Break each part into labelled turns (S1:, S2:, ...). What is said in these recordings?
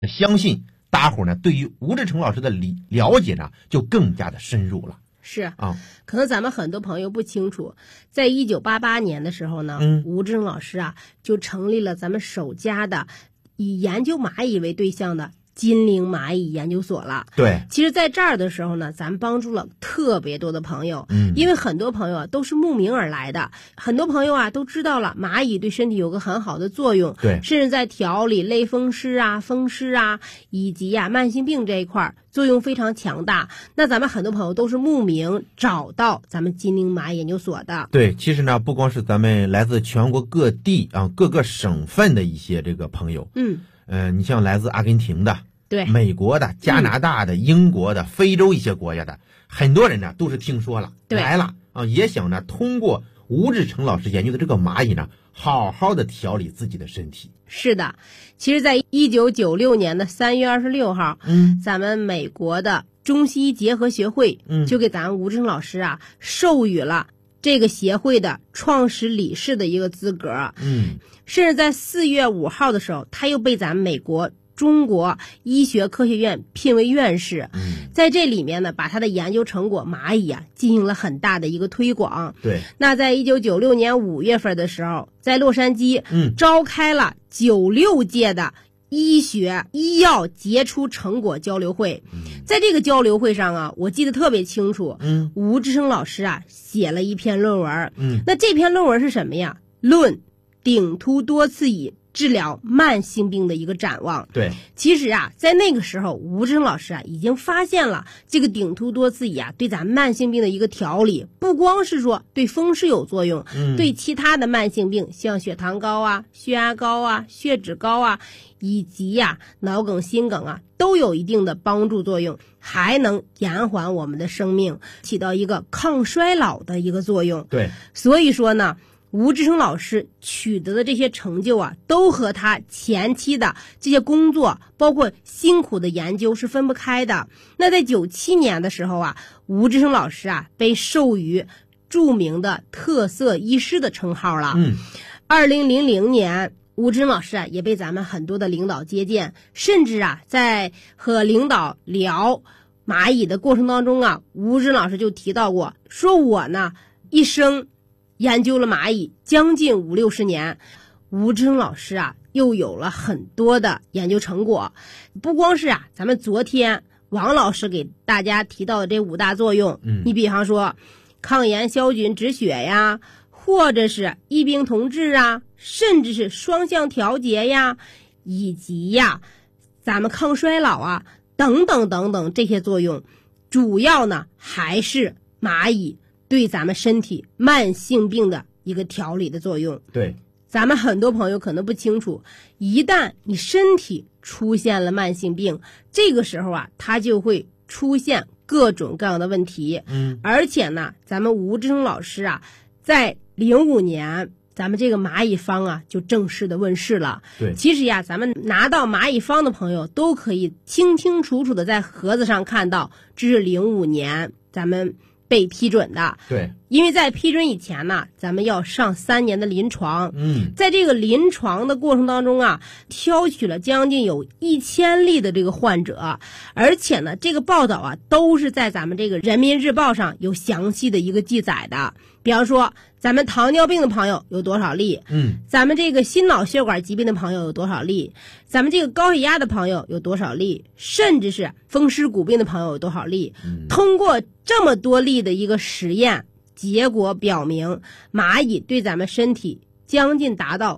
S1: 相信大伙呢对于吴志诚老师的了解呢就更加的深入了。
S2: 是啊，可能咱们很多朋友不清楚，在1988年的时候呢，吴志诚老师啊就成立了咱们首家的以研究蚂蚁为对象的金陵蚂蚁研究所了。
S1: 对，
S2: 其实在这儿的时候呢，咱们帮助了特别多的朋友，因为很多朋友啊都是慕名而来的，很多朋友啊都知道了蚂蚁对身体有个很好的作用，
S1: 对，
S2: 甚至在调理类风湿啊、风湿啊以及慢性病这一块作用非常强大。那咱们很多朋友都是慕名找到咱们金陵蚂蚁研究所的。
S1: 对，其实呢，不光是咱们来自全国各地啊、各个省份的一些这个朋友，你像来自阿根廷的。
S2: 对，
S1: 美国的、加拿大的、英国的、非洲一些国家的很多人呢，都是听说了来了啊，也想呢通过吴志诚老师研究的这个蚂蚁呢，好好的调理自己的身体。
S2: 是的，其实在1996年的3月26号，咱们美国的中西医结合协会就给咱们吴志诚老师啊授予了这个协会的创始理事的一个资格。甚至在4月5号的时候，他又被咱们美国中国医学科学院聘为院士，在这里面呢，把他的研究成果蚂蚁啊进行了很大的一个推广。
S1: 对，
S2: 那在1996年5月份的时候，在洛杉矶召开了96届的医学医药杰出成果交流会。在这个交流会上啊，我记得特别清楚，吴志诚老师啊写了一篇论文。那这篇论文是什么呀？论顶突多次蚁治疗慢性病的一个展望。
S1: 对，
S2: 其实啊，在那个时候，吴志诚老师啊已经发现了这个顶突多次蚁啊对咱们慢性病的一个调理，不光是说对风湿有作用，对其他的慢性病，像血糖高啊、血压高啊、血脂高啊，以及脑梗、心梗啊，都有一定的帮助作用，还能延缓我们的生命，起到一个抗衰老的一个作用。
S1: 对，
S2: 所以说呢，吴志诚老师取得的这些成就啊，都和他前期的这些工作，包括辛苦的研究是分不开的。那在97年的时候啊，吴志诚老师啊被授予著名的特色医师的称号了。2000年，吴志诚老师啊也被咱们很多的领导接见，甚至啊在和领导聊蚂蚁的过程当中啊，吴志诚老师就提到过，说我呢一生研究了蚂蚁将近50-60年，吴志诚老师啊又有了很多的研究成果。不光是咱们昨天王老师给大家提到的这5大作用，你比方说抗炎消菌止血呀，或者是异病同治啊，甚至是双向调节呀，以及咱们抗衰老啊等等等等，这些作用主要呢还是蚂蚁对咱们身体慢性病的一个调理的作用。
S1: 对，
S2: 咱们很多朋友可能不清楚，一旦你身体出现了慢性病，这个时候它就会出现各种各样的问题。而且呢，咱们吴志诚老师在05年，咱们这个蚂蚁方就正式的问世了。
S1: 对，
S2: 其实咱们拿到蚂蚁方的朋友都可以清清楚楚的在盒子上看到，这是05年咱们被批准的。
S1: 对，
S2: 因为在批准以前呢，咱们要上3年的临床。在这个临床的过程当中挑取了将近有1000例的这个患者，而且呢，这个报道都是在咱们这个人民日报上有详细的一个记载的。比方说，咱们糖尿病的朋友有多少例，咱们这个心脑血管疾病的朋友有多少例，咱们这个高血压的朋友有多少例，甚至是风湿骨病的朋友有多少例。通过这么多例的一个实验结果表明，蚂蚁对咱们身体将近达到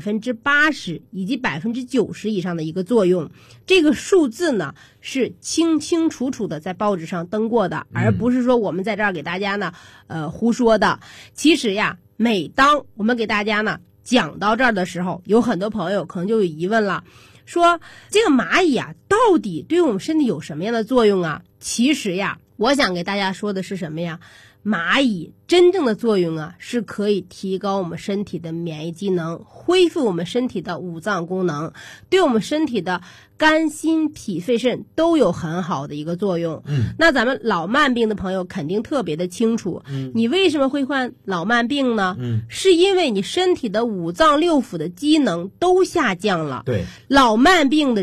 S2: 80%以及90%以上的一个作用。这个数字呢是清清楚楚的在报纸上登过的，而不是说我们在这儿给大家呢胡说的。其实每当我们给大家呢讲到这儿的时候，有很多朋友可能就有疑问了，说这个蚂蚁到底对我们身体有什么样的作用啊？其实我想给大家说的是什么呀？蚂蚁真正的作用是可以提高我们身体的免疫机能，恢复我们身体的五脏功能，对我们身体的肝心脾肺肾都有很好的一个作用。那咱们老慢病的朋友肯定特别的清楚，你为什么会患老慢病呢？是因为你身体的五脏六腑的机能都下降了。
S1: 对，
S2: 老慢病的人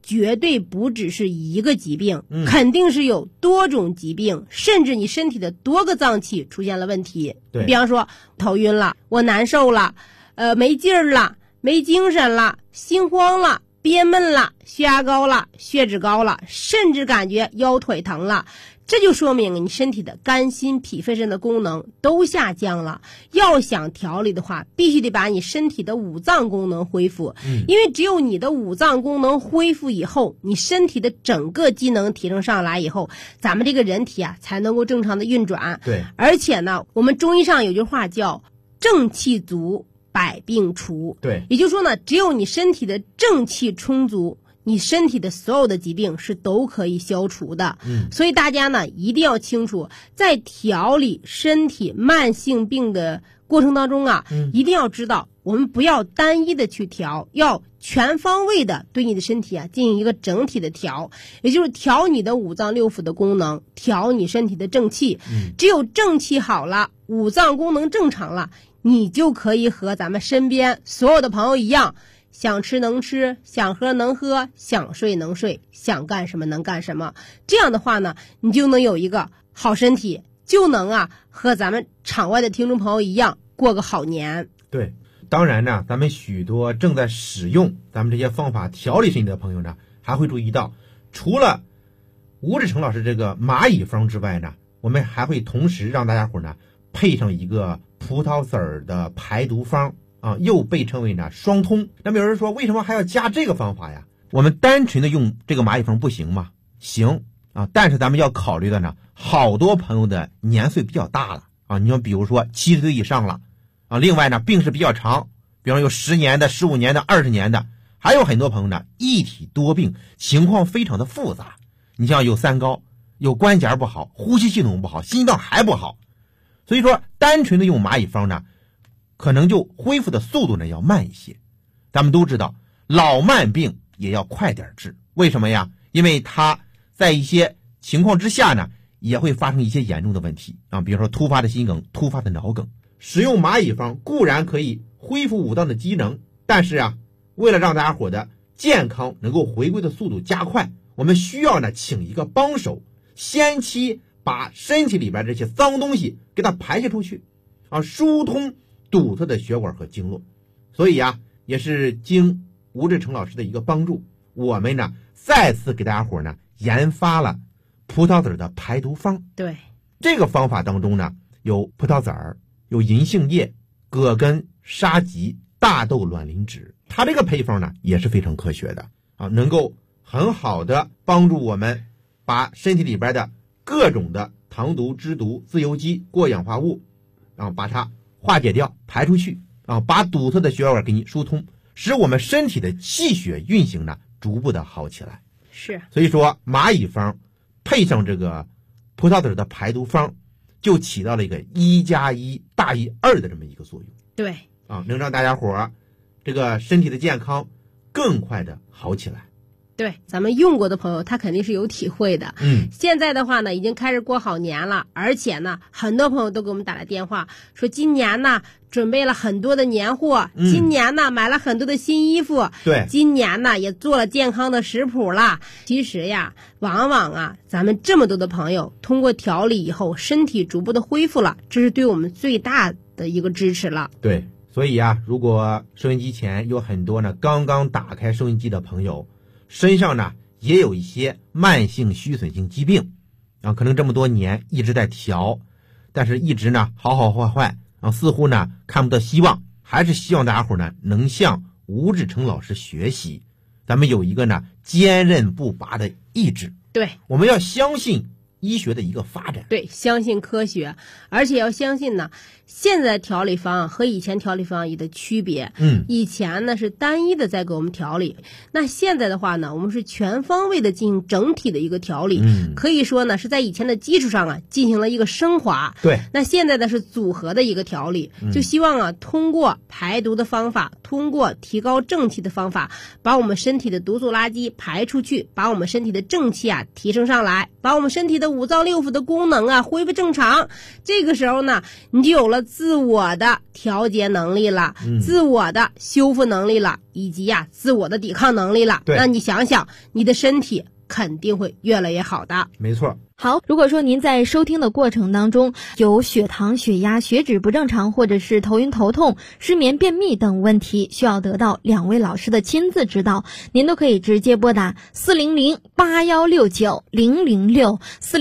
S2: 绝对不只是一个疾病，肯定是有多种疾病，甚至你身体的多个脏器出现了问题。比方说头晕了，我难受了，没劲儿了，没精神了，心慌了，憋闷了，血压高了，血脂高了，甚至感觉腰腿疼了，这就说明你身体的肝心脾肺肾的功能都下降了。要想调理的话，必须得把你身体的五脏功能恢复，因为只有你的五脏功能恢复以后，你身体的整个机能提升上来以后，咱们这个人体啊才能够正常的运转。
S1: 对，
S2: 而且呢，我们中医上有句话叫正气足，百病除。
S1: 对，
S2: 也就是说呢，只有你身体的正气充足，你身体的所有的疾病是都可以消除的。所以大家呢一定要清楚，在调理身体慢性病的过程当中啊，一定要知道，我们不要单一的去调，要全方位的对你的身体啊进行一个整体的调，也就是调你的五脏六腑的功能，调你身体的正气。只有正气好了，五脏功能正常了，你就可以和咱们身边所有的朋友一样，想吃能吃，想喝能喝，想睡能睡，想干什么能干什么。这样的话呢，你就能有一个好身体，就能啊和咱们场外的听众朋友一样过个好年。
S1: 对，当然呢，咱们许多正在使用咱们这些方法调理身体的朋友呢，还会注意到，除了吴志成老师这个蚂蚁方之外呢，我们还会同时让大家伙呢配上一个葡萄籽儿的排毒方啊，又被称为呢双通。那么有人说，为什么还要加这个方法呀？我们单纯的用这个蚂蚁方不行吗？行啊，但是咱们要考虑的呢，好多朋友的年岁比较大了啊，你说比如说70岁以上了啊，另外呢病史比较长，比方有10年的、15年的、20年的，还有很多朋友呢一体多病，情况非常的复杂。你像有三高，有关节不好，呼吸系统不好，心脏还不好，所以说单纯的用蚂蚁方呢，可能就恢复的速度呢要慢一些。咱们都知道，老慢病也要快点治，为什么呀？因为它在一些情况之下呢，也会发生一些严重的问题啊，比如说突发的心梗、突发的脑梗。使用蚂蚁方固然可以恢复五脏的机能，但是啊，为了让大家伙的健康能够回归的速度加快，我们需要呢请一个帮手，先期把身体里边这些脏东西给它排泄出去啊，疏通堵塞的血管和经络。所以啊，也是经吴志成老师的一个帮助，我们呢再次给大家伙呢研发了葡萄籽的排毒方。
S2: 对，
S1: 这个方法当中呢，有葡萄籽儿，有银杏叶、葛根、沙棘、大豆卵磷脂。它这个配方呢也是非常科学的啊，能够很好的帮助我们把身体里边的各种的糖毒、脂毒、自由基、过氧化物，然后把它化解掉、排出去啊，把堵塞的血管给你疏通，使我们身体的气血运行呢逐步的好起来。
S2: 是，
S1: 所以说蚂蚁方配上这个葡萄籽的排毒方，就起到了一个1+1大于2的这么一个作用。
S2: 对
S1: 啊，能让大家伙这个身体的健康更快的好起来。
S2: 对，咱们用过的朋友他肯定是有体会的。现在的话呢，已经开始过好年了，而且呢，很多朋友都给我们打来电话说，今年呢准备了很多的年货，今年呢买了很多的新衣服，
S1: 对，
S2: 今年呢也做了健康的食谱了。其实呀，往往啊，咱们这么多的朋友通过调理以后，身体逐步的恢复了，这是对我们最大的一个支持了。
S1: 对，所以啊，如果收音机前有很多呢刚刚打开收音机的朋友，身上呢也有一些慢性虚损性疾病啊，可能这么多年一直在调，但是一直呢好好坏坏啊，似乎呢看不到希望，还是希望大家伙呢能向吴志成老师学习，咱们有一个呢坚韧不拔的意志。
S2: 对，
S1: 我们要相信医学的一个发展，
S2: 对，相信科学，而且要相信呢，现在调理方和以前调理方有的区别。以前呢是单一的在给我们调理，那现在的话呢，我们是全方位的进行整体的一个调理。可以说呢是在以前的基础上啊进行了一个升华。
S1: 对，
S2: 那现在呢是组合的一个调理，就希望啊通过排毒的方法，通过提高正气的方法，把我们身体的毒素垃圾排出去，把我们身体的正气啊提升上来，把我们身体的五脏六腑的功能啊恢复正常。这个时候呢，你就有了自我的调节能力了，自我的修复能力了，以及自我的抵抗能力了。那你想想，你的身体肯定会越来越好的。
S1: 没错。
S3: 好，如果说您在收听的过程当中有血糖、血压、血脂不正常，或者是头晕头痛、失眠、便秘等问题，需要得到2位老师的亲自指导，您都可以直接拨打400-8169-006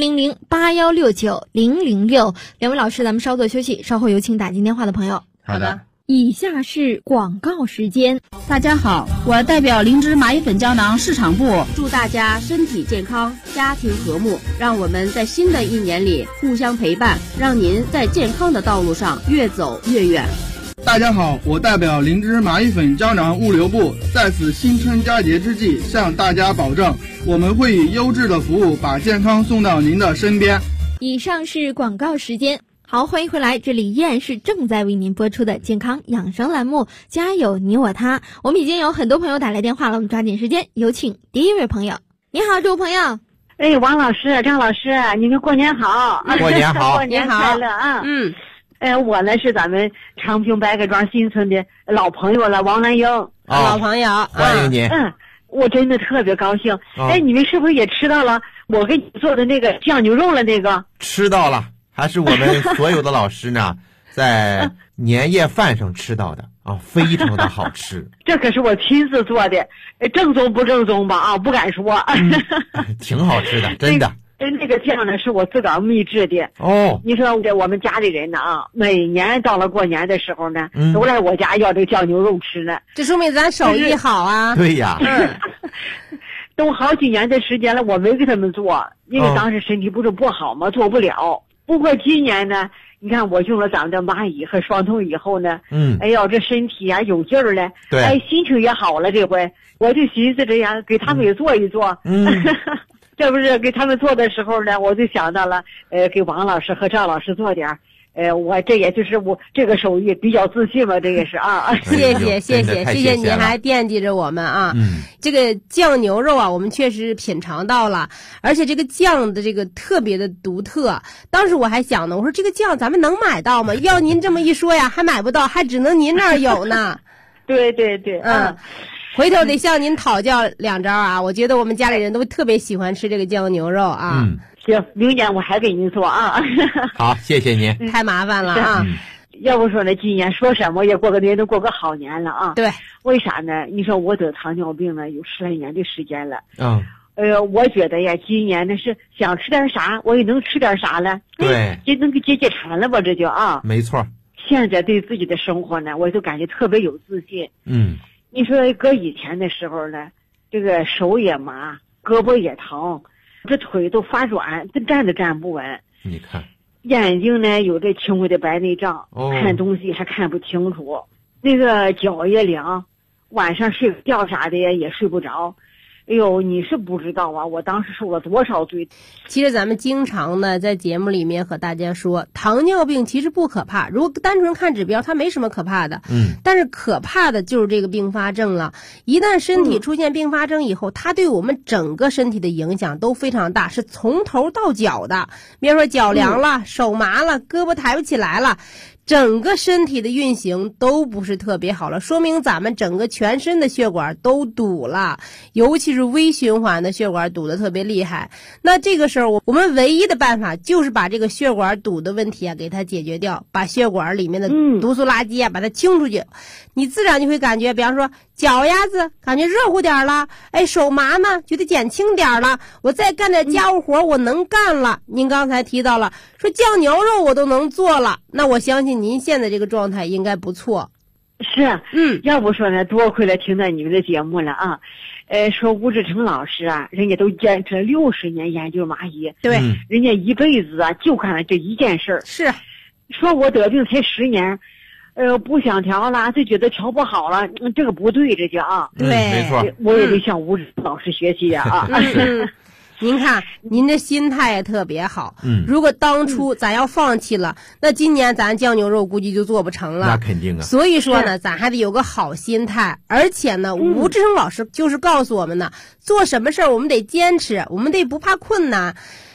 S3: 400-8169-006。2位老师，咱们稍作休息，稍后有请打进电话的朋友。
S1: 好的。
S3: 以下是广告时间。
S4: 大家好，我代表灵芝蚂蚁粉胶囊市场部祝大家身体健康，家庭和睦，让我们在新的一年里互相陪伴，让您在健康的道路上越走越远。
S5: 大家好，我代表灵芝蚂蚁粉胶囊物流部在此新春佳节之际向大家保证，我们会以优质的服务把健康送到您的身边。
S3: 以上是广告时间。好，欢迎回来，这里依然是正在为您播出的健康养生栏目，家有你我他。我们已经有很多朋友打来电话了，我们抓紧时间，有请第一位朋友。你好，这位朋友。
S6: 王老师、张老师，你们过年好！
S1: 过年好，
S6: 过年快乐啊！我呢是咱们长平白各庄新村的老朋友了，王兰英。
S2: 老朋友，
S1: 欢迎您。
S6: 我真的特别高兴。你们是不是也吃到了我给你做的那个酱牛肉了？那个
S1: 吃到了。还是我们所有的老师呢在年夜饭上吃到的非常的好吃。
S6: 这可是我亲自做的，正宗不正宗吧？不敢说。
S1: 挺好吃的，真的。
S6: 那个酱呢是我自个儿秘制的。你说我们家里人呢每年到了过年的时候呢，都来我家要这个酱牛肉吃呢。
S2: 这说明咱手艺好啊。
S1: 对呀。
S6: 都好几年的时间了，我没给他们做，因为当时身体不是不好嘛，做不了。不过今年呢，你看我用了咱们的蚂蚁和双通以后呢，哎呦，这身体有劲儿了，
S1: 对，
S6: 心情也好了。这回我就寻思着给他们也做一做。这不是给他们做的时候呢，我就想到了，给王老师和赵老师做点。我这也就是我这个手艺比较自信嘛，这也是啊。
S2: 谢谢你还惦记着我们啊。这个酱牛肉我们确实品尝到了，而且这个酱的这个特别的独特。当时我还想呢，我说这个酱咱们能买到吗？要您这么一说还买不到，还只能您那儿有呢。
S6: 对。
S2: 回头得向您讨教2招我觉得我们家里人都特别喜欢吃这个酱牛肉啊。
S6: 行，明年我还给您做啊。
S1: 好，谢谢您。
S2: 太麻烦了啊。
S6: 要不说呢，今年说什么也过个年，都过个好年了啊。
S2: 对。
S6: 为啥呢？你说我得糖尿病呢，有10来年的时间了。我觉得今年呢是想吃点啥，我也能吃点啥了。
S1: 对。
S6: 这能给解馋了吧？这就
S1: 没错。
S6: 现在对自己的生活呢，我就感觉特别有自信。你说搁以前的时候呢，这个手也麻，胳膊也疼，这腿都发软，这站都站不稳。
S1: 你看，
S6: 眼睛呢有这轻微的白内障，看东西还看不清楚。那个脚也凉，晚上睡觉啥的也睡不着。哎呦，你是不知道我当时受了多少罪。
S2: 其实咱们经常呢在节目里面和大家说，糖尿病其实不可怕，如果单纯看指标它没什么可怕的。但是可怕的就是这个并发症了。一旦身体出现并发症以后，它对我们整个身体的影响都非常大，是从头到脚的。比如说脚凉了，手麻了，胳膊抬不起来了，整个身体的运行都不是特别好了，说明咱们整个全身的血管都堵了，尤其是微循环的血管堵得特别厉害。那这个时候我们唯一的办法就是把这个血管堵的问题给它解决掉，把血管里面的毒素垃圾把它清出去。你自然就会感觉，比方说脚丫子感觉热乎点了，手麻呢觉得减轻点了，我再干点家务活我能干了。您刚才提到了说酱牛肉我都能做了，那我相信您现在这个状态应该不错。
S6: 是，要不说呢，多亏了听到你们的节目了啊。说吴志成老师人家都坚持了60年研究蚂蚁，
S2: 对，
S6: 人家一辈子就干了这一件事儿。
S2: 是，
S6: 说我得病才10年，不想调了，就觉得调不好了，这个不对，这叫
S2: 对，
S1: 没错，
S6: 我也得向吴志成老师学习
S2: 您看您的心态也特别好。如果当初咱要放弃了，那今年咱酱牛肉估计就做不成了。
S1: 那肯定
S2: 所以说呢，咱还得有个好心态。而且呢，吴志成老师就是告诉我们呢，做什么事儿我们得坚持，我们得不怕困难。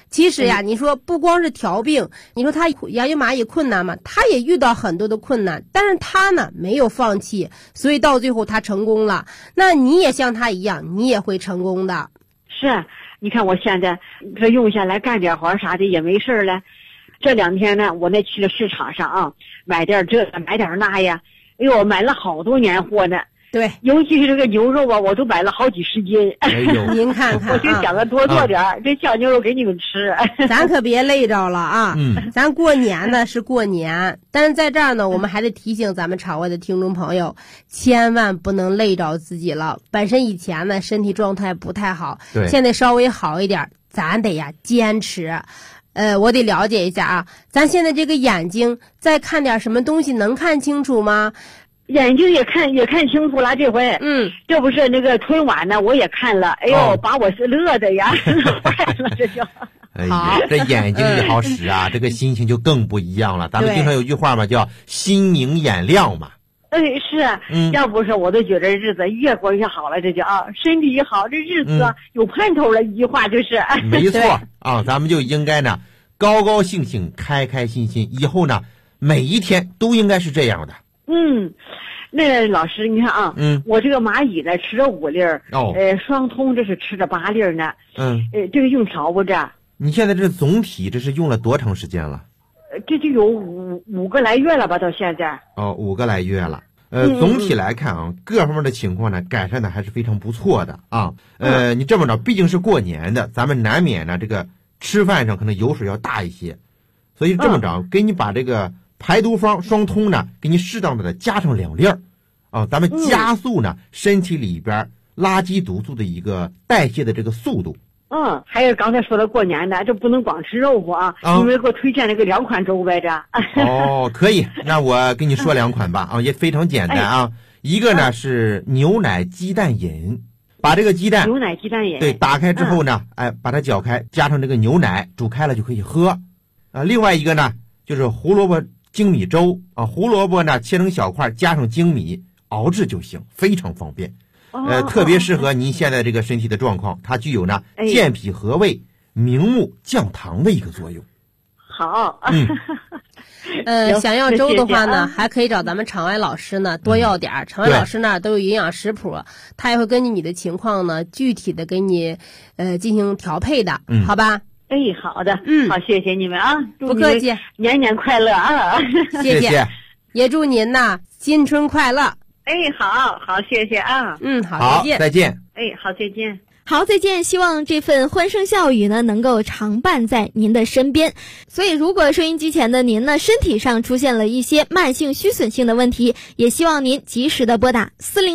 S2: 其实呀，你说不光是调病，你说他研究蚂蚁困难嘛，他也遇到很多的困难，但是他呢没有放弃，所以到最后他成功了。那你也像他一样，你也会成功的。
S6: 是，你看我现在这用下来干点活啥的也没事了。这2天呢，我那去了市场上啊，买点这买点那呀，哎呦，买了好多年货呢。
S2: 对，
S6: 尤其是这个牛肉啊，我都买了好几十斤。
S1: 哎呦，
S2: 您看看，
S6: 我就想着多做点这小牛肉给你们吃。
S2: 咱可别累着了啊！咱过年呢是过年，但是在这儿呢，我们还得提醒咱们场外的听众朋友，千万不能累着自己了。本身以前呢身体状态不太好，
S1: 对，
S2: 现在稍微好一点，咱得呀坚持。我得了解一下啊，咱现在这个眼睛再看点什么东西能看清楚吗？
S6: 眼睛也看清楚了，这回，这不是那个春晚呢，我也看了，哎呦，把我是乐的呀，坏了这就。
S1: 哎呀，这眼睛一好使啊，这个心情就更不一样了。咱们经常有句话嘛，叫心明眼亮嘛。
S6: 是，要不是我都觉得日子越过越好了，这就啊，身体一好，这日子有盼头了。一句话就是，
S1: 没错啊，咱们就应该呢，高高兴兴，开开心心，以后呢，每一天都应该是这样的。
S6: 那老师，你看啊，我这个蚂蚁呢吃了5粒儿，双通这是吃了8粒儿呢，这个用调不着。
S1: 你现在这总体这是用了多长时间了？
S6: 这就有5个来月了吧，到现在。
S1: 哦，5个来月了。总体来看啊，各方面的情况呢改善的还是非常不错的啊。你这么着，毕竟是过年的，咱们难免呢这个吃饭上可能油水要大一些，所以这么着，给你把这个排毒方双通呢，给你适当的加上2粒儿，啊，咱们加速呢身体里边垃圾毒素的一个代谢的这个速度。
S6: 还有刚才说的过年的，这不能光吃肉不啊？你们给我推荐那个2款粥呗着。
S1: 哦，可以，那我给你说2款吧，啊，也非常简单啊。一个呢是牛奶鸡蛋饮，把这个鸡蛋，
S6: 牛奶鸡蛋饮，
S1: 对，打开之后呢，把它搅开，加上这个牛奶煮开了就可以喝。另外一个呢就是胡萝卜精米粥啊，胡萝卜呢切成小块，加上精米熬制就行，非常方便。特别适合您现在这个身体的状况，它具有呢健脾和胃、明目降糖的一个作用。
S6: 好，
S2: 想要粥的话呢，还可以找咱们场外老师呢多要点儿。场外老师那儿都有营养食谱，他也会根据你的情况呢，具体的给你进行调配的，好吧？
S6: 好的，好，谢谢你们啊，
S2: 不客气，
S6: 年年快乐啊！
S2: 谢谢，也祝您呐新春快乐。
S6: 好，谢谢啊。
S2: 好，
S1: 再见。
S6: 好，再见。
S3: 好，再见。希望这份欢声笑语呢，能够常伴在您的身边。所以，如果收音机前的您呢，身体上出现了一些慢性虚损性的问题，也希望您及时的拨打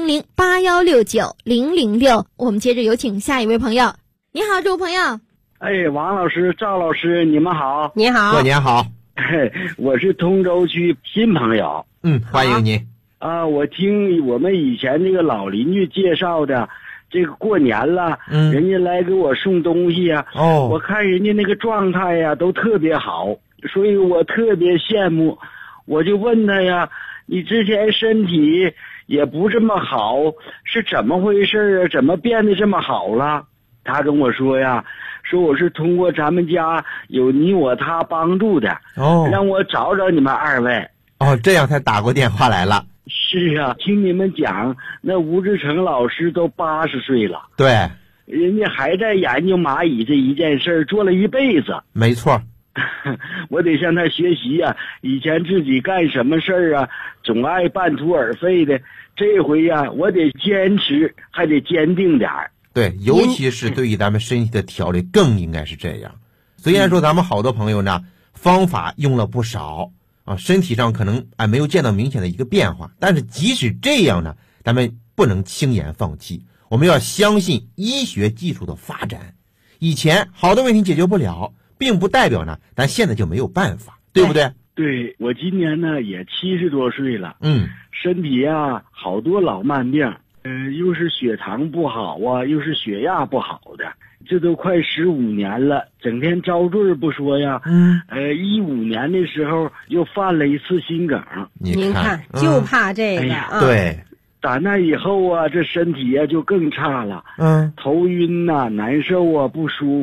S3: 400-8169-006。我们接着有请下一位朋友。你好，这位朋友。
S7: 王老师、赵老师，你们好。
S2: 你好。
S1: 过年好。
S7: 我是通州区新朋友。
S1: 欢迎您。
S7: 我听我们以前那个老邻居介绍的，这个过年了，人家来给我送东西呀，我看人家那个状态呀都特别好，所以我特别羡慕。我就问他呀，你之前身体也不这么好，是怎么回事啊？怎么变得这么好了？他跟我说呀，说我是通过咱们家有你我他帮助的，让我找找你们2位。
S1: 这样才打过电话来了。
S7: 是啊，听你们讲，那吴志成老师都80岁了，
S1: 对，
S7: 人家还在研究蚂蚁这一件事，做了一辈子。
S1: 没错。
S7: 我得向他学习啊，以前自己干什么事啊，总爱半途而废的，这回呀，我得坚持，还得坚定点儿。
S1: 对，尤其是对于咱们身体的调理，更应该是这样。虽然说咱们好多朋友呢，方法用了不少。身体上可能没有见到明显的一个变化，但是即使这样呢，咱们不能轻言放弃，我们要相信医学技术的发展。以前好多问题解决不了，并不代表呢咱现在就没有办法，对不对？
S7: 对，我今年呢也70多岁了，身体呀好多老慢病，又是血糖不好啊，又是血压不好的，这都快15年了，整天遭罪不说呀，15年的时候又犯了一次心梗。
S2: 您看，就怕这个
S1: 对，
S7: 打那以后啊，这身体呀就更差了，头晕呐，难受啊，不舒服。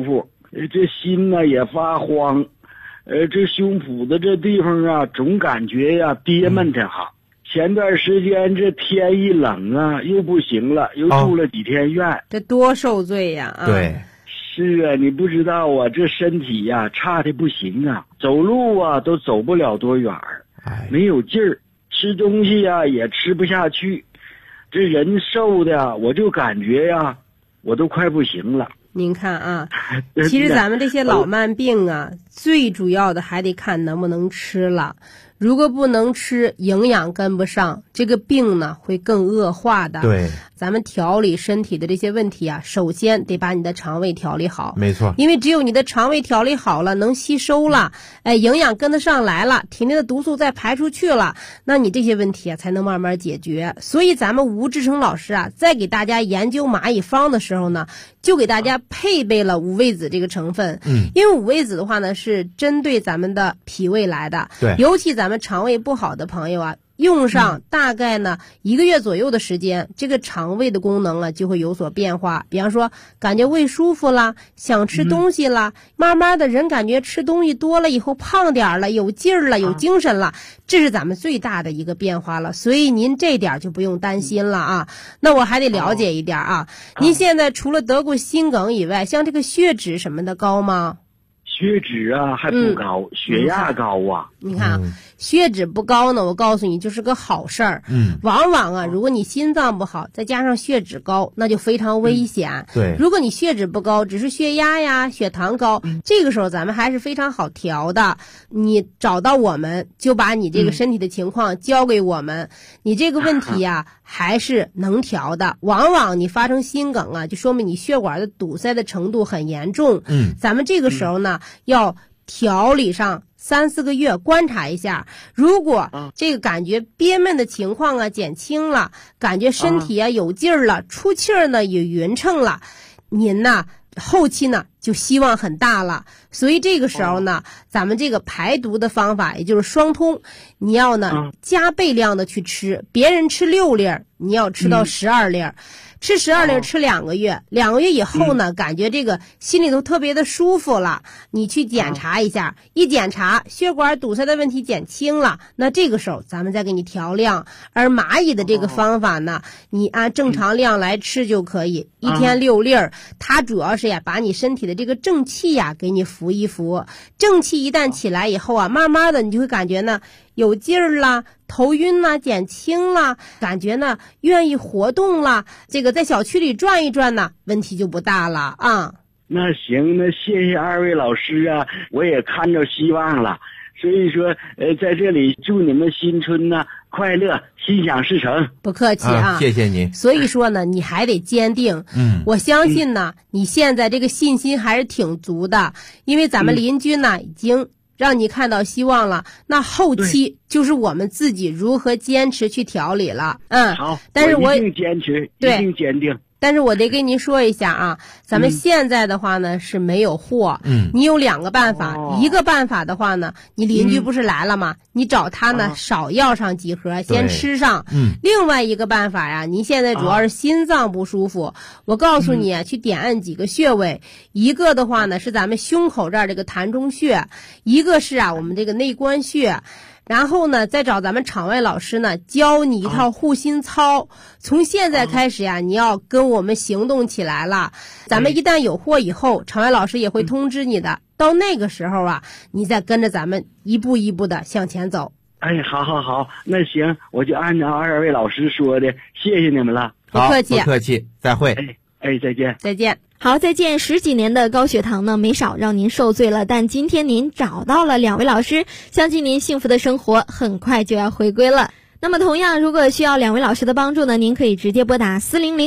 S7: 这心呢也发慌，这胸脯的这地方啊，总感觉呀憋闷的哈。前段时间这天一冷啊，又不行了，又住了几天院。
S2: 这多受罪呀！
S1: 对，
S7: 是啊，你不知道啊，这身体呀差的不行啊，走路啊都走不了多远儿，没有劲儿，吃东西呀也吃不下去，这人瘦的我就感觉呀，我都快不行了。
S2: 您看啊，其实咱们这些老慢病啊，最主要的还得看能不能吃了。如果不能吃，营养跟不上，这个病呢会更恶化的。
S1: 对，
S2: 咱们调理身体的这些问题啊，首先得把你的肠胃调理好。
S1: 没错，
S2: 因为只有你的肠胃调理好了，能吸收了，营养跟得上来了，体内的毒素再排出去了，那你这些问题啊才能慢慢解决。所以咱们吴志成老师啊，在给大家研究蚂蚁方的时候呢，就给大家配备了五味子这个成分。因为五味子的话呢，是针对咱们的脾胃来的。
S1: 对，
S2: 尤其咱们肠胃不好的朋友啊，用上大概呢1个月左右的时间，这个肠胃的功能了就会有所变化。比方说感觉胃舒服啦，想吃东西啦，慢慢的人感觉吃东西多了以后胖点了，有劲儿了，有精神了，这是咱们最大的一个变化了。所以您这点就不用担心了啊。那我还得了解一点啊，您现在除了得过心梗以外，像这个血脂什么的高吗？
S7: 血脂啊还不高，血压高啊。
S2: 你看血脂不高呢，我告诉你就是个好事儿。往往啊，如果你心脏不好，再加上血脂高，那就非常危险。
S1: 对，
S2: 如果你血脂不高，只是血压呀、血糖高，这个时候咱们还是非常好调的。你找到我们，就把你这个身体的情况交给我们，你这个问题呀还是能调的。往往你发生心梗啊，就说明你血管的堵塞的程度很严重。咱们这个时候呢，要调理上3、4个月观察一下，如果这个感觉憋闷的情况啊减轻了，感觉身体啊有劲儿了，出气儿呢也匀称了，您呢后期呢就希望很大了。所以这个时候呢，咱们这个排毒的方法也就是双通，你要呢加倍量的去吃，别人吃6粒儿，你要吃到12粒儿。吃12粒吃2个月，2个月以后呢，感觉这个心里头特别的舒服了，你去检查一下，一检查血管堵塞的问题减轻了，那这个时候咱们再给你调量。而蚂蚁的这个方法呢，你按正常量来吃就可以，1天6粒儿，它主要是呀把你身体的这个正气呀给你扶一扶，正气一旦起来以后啊，慢慢的你就会感觉呢有劲儿啦，头晕啦，减轻啦，感觉呢愿意活动啦，这个在小区里转一转呢，问题就不大了啊。
S7: 那行，那谢谢2位老师啊，我也看着希望了。所以说在这里祝你们新春呢快乐，心想事成。
S2: 不客气啊，
S1: 谢谢您。
S2: 所以说呢，你还得坚定。我相信呢，你现在这个信心还是挺足的，因为咱们邻居呢已经让你看到希望了，那后期就是我们自己如何坚持去调理了。
S7: 好，
S2: 但是
S7: 我一定坚持，一定坚定。
S2: 但是我得跟您说一下啊，咱们现在的话呢是没有货。你有2个办法，一个办法的话呢，你邻居不是来了吗？你找他呢少要上几盒，先吃上。另外一个办法呀，您现在主要是心脏不舒服，我告诉你啊，去点按几个穴位。一个的话呢是咱们胸口这儿这个膻中穴，一个是啊我们这个内关穴。然后呢，再找咱们场外老师呢，教你一套护心操。从现在开始呀，你要跟我们行动起来了。咱们一旦有货以后，场外老师也会通知你的。到那个时候啊，你再跟着咱们一步一步的向前走。
S7: 好，那行，我就按照2位老师说的，谢谢你们了。
S2: 不客气，
S1: 不客气，再会。
S7: 再见。
S2: 再见。
S3: 好，再见。10几年的高血糖呢，没少让您受罪了，但今天您找到了2位老师，相信您幸福的生活很快就要回归了。那么同样，如果需要2位老师的帮助呢，您可以直接拨打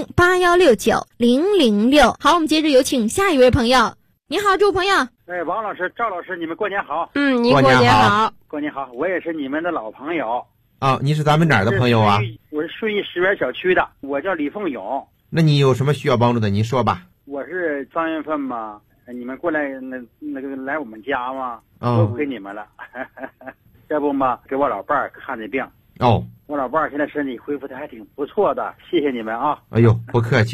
S3: 400-8169-006。好，我们接着有请下一位朋友。你好，这位朋友。
S8: 王老师、赵老师，你们过年好。
S2: 您过年好。
S8: 过年好，我也是你们的老朋友。
S1: 你是咱们哪儿的朋友啊？
S8: 我是顺义石园小区的，我叫李凤勇。
S1: 那你有什么需要帮助的，您说吧。
S8: 我是3月份嘛，你们过来那个来我们家嘛，多亏你们了。要不嘛，给我老伴儿看的病。我老伴儿现在身体恢复的还挺不错的，谢谢你们啊。
S1: 哎呦，不客气。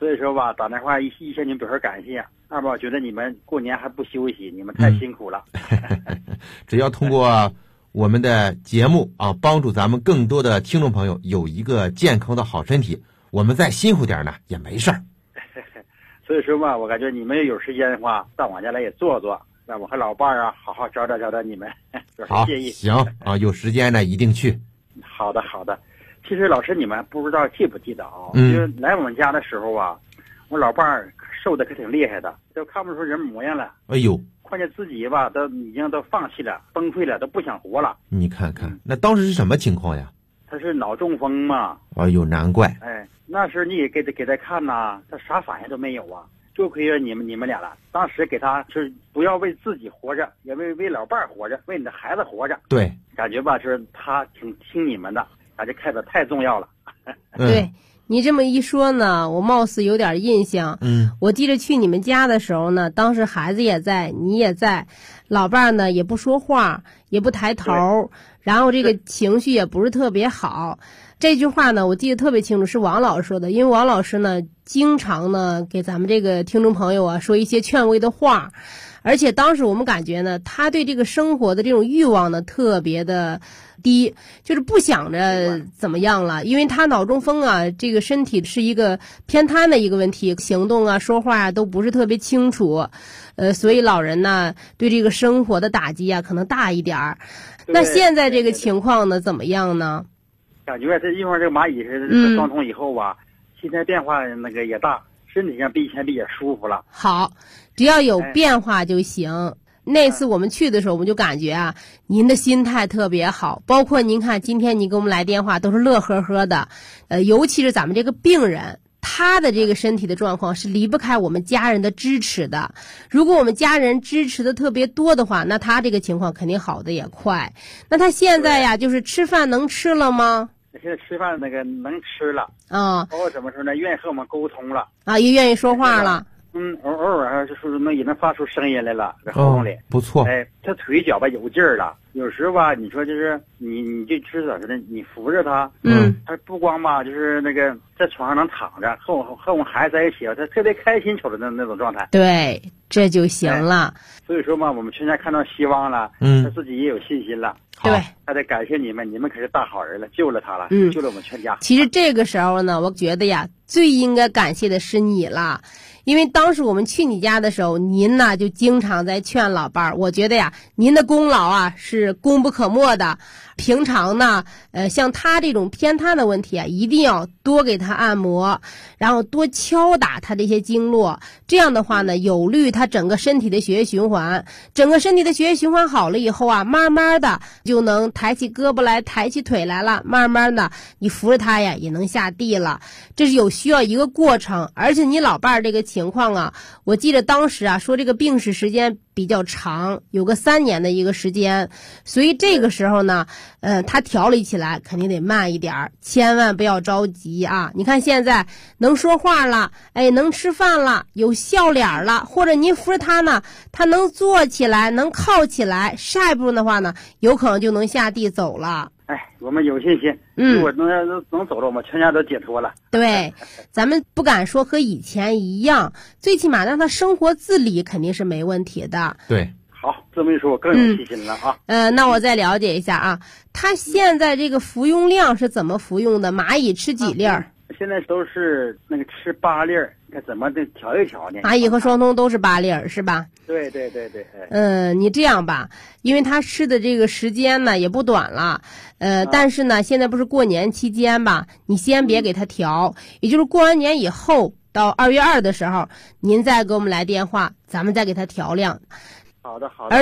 S8: 所以说吧，打电话一向你们表示感谢。二吧，我觉得你们过年还不休息，你们太辛苦了。
S1: 只要通过我们的节目啊，帮助咱们更多的听众朋友有一个健康的好身体，我们再辛苦点呢也没事儿。
S8: 所以说吧，我感觉你们有时间的话，到我家来也坐坐，让我和老伴儿啊好好招待你们。
S1: 好，
S8: 谢意。
S1: 行啊，有时间呢一定去。
S8: 好的。其实老师你们不知道记不记得啊？就是来我们家的时候啊，我老伴儿瘦的可挺厉害的，都看不出人模样了。
S1: 哎呦，
S8: 况且自己吧都已经都放弃了，崩溃了，都不想活了。
S1: 你看看，那当时是什么情况呀？
S8: 他是脑中风嘛。
S1: 哎呦，难怪。
S8: 哎，那时你也给他看呐，他啥反应都没有啊。多亏了你们俩了，当时给他就是不要为自己活着，也为老伴儿活着，为你的孩子活着。
S1: 对，
S8: 感觉吧，就是他挺听你们的，感觉看的太重要了。
S2: 对。你这么一说呢，我貌似有点印象。我记得去你们家的时候呢，当时孩子也在，你也在，老伴儿呢也不说话，也不抬头，然后这个情绪也不是特别好。这句话呢，我记得特别清楚，是王老师说的，因为王老师呢，经常呢给咱们这个听众朋友啊说一些劝慰的话。而且当时我们感觉呢，他对这个生活的这种欲望呢特别的低，就是不想着怎么样了，因为他脑中风啊，这个身体是一个偏瘫的一个问题，行动啊说话啊都不是特别清楚，所以老人呢对这个生活的打击啊可能大一点儿。那现在这个情况呢怎么样呢？
S8: 感觉这因为这个蚂蚁是双通以后啊，心态变化那个也大，身体上比以前也舒服了。
S2: 好，只要有变化就行。那次我们去的时候，我们就感觉啊，您的心态特别好，包括您看今天您给我们来电话都是乐呵呵的，尤其是咱们这个病人，他的这个身体的状况是离不开我们家人的支持的。如果我们家人支持的特别多的话，那他这个情况肯定好的也快。那他现在呀，就是吃饭能吃了吗？
S8: 现在吃饭那个能吃了
S2: 啊，
S8: 包括怎么说呢，愿意和我们沟通了
S2: 啊，也愿意说话了。
S8: 偶尔就是也能发出声音来了，在喉咙里。
S1: 不错。
S8: 哎，他腿脚吧有劲儿了，有时候吧，你说就是你就知咋似的，你扶着他，他不光吧，就是那个在床上能躺着，和我们孩子在一起，他特别开心，瞅着那种状态。
S2: 对，这就行了。
S8: 所以说嘛，我们全家看到希望了，他自己也有信心了。
S2: 对，
S8: 还得感谢你们可是大好人了，救了他了，救了我们全家。
S2: 其实这个时候呢，我觉得呀，最应该感谢的是你了。因为当时我们去你家的时候，您呢就经常在劝老伴儿，我觉得呀，您的功劳啊是功不可没的。平常呢，像他这种偏瘫的问题啊，一定要多给他按摩，然后多敲打他这些经络，这样的话呢，有利于他整个身体的血液循环。整个身体的血液循环好了以后啊，慢慢的就能抬起胳膊来，抬起腿来了，慢慢的你扶着他呀，也能下地了。这是需要一个过程，而且你老伴儿这个情况啊，我记得当时啊说这个病史时间比较长，有个3年的一个时间，所以这个时候呢，他调理起来肯定得慢一点，千万不要着急啊！你看现在能说话了，能吃饭了，有笑脸了，或者您扶着他呢，他能坐起来，能靠起来，下一步的话呢，有可能就能下地走了。
S8: 我们有信心，如果能走了，我们全家都解脱了。
S2: 对，咱们不敢说和以前一样，最起码让他生活自理肯定是没问题的。
S1: 对，
S8: 好，这么一说，我更有信心了啊。
S2: 那我再了解一下啊，他现在这个服用量是怎么服用的？蚂蚁吃几粒儿？
S8: 现在都是那个吃8粒儿，看怎么的调一调呢？
S2: 蚂蚁和双通都是8粒儿，是吧？
S8: 对。
S2: 你这样吧，因为他吃的这个时间呢也不短了，但是呢，现在不是过年期间吧？你先别给他调，也就是过完年以后到2月2的时候，您再给我们来电话，咱们再给他调量。
S8: 好的。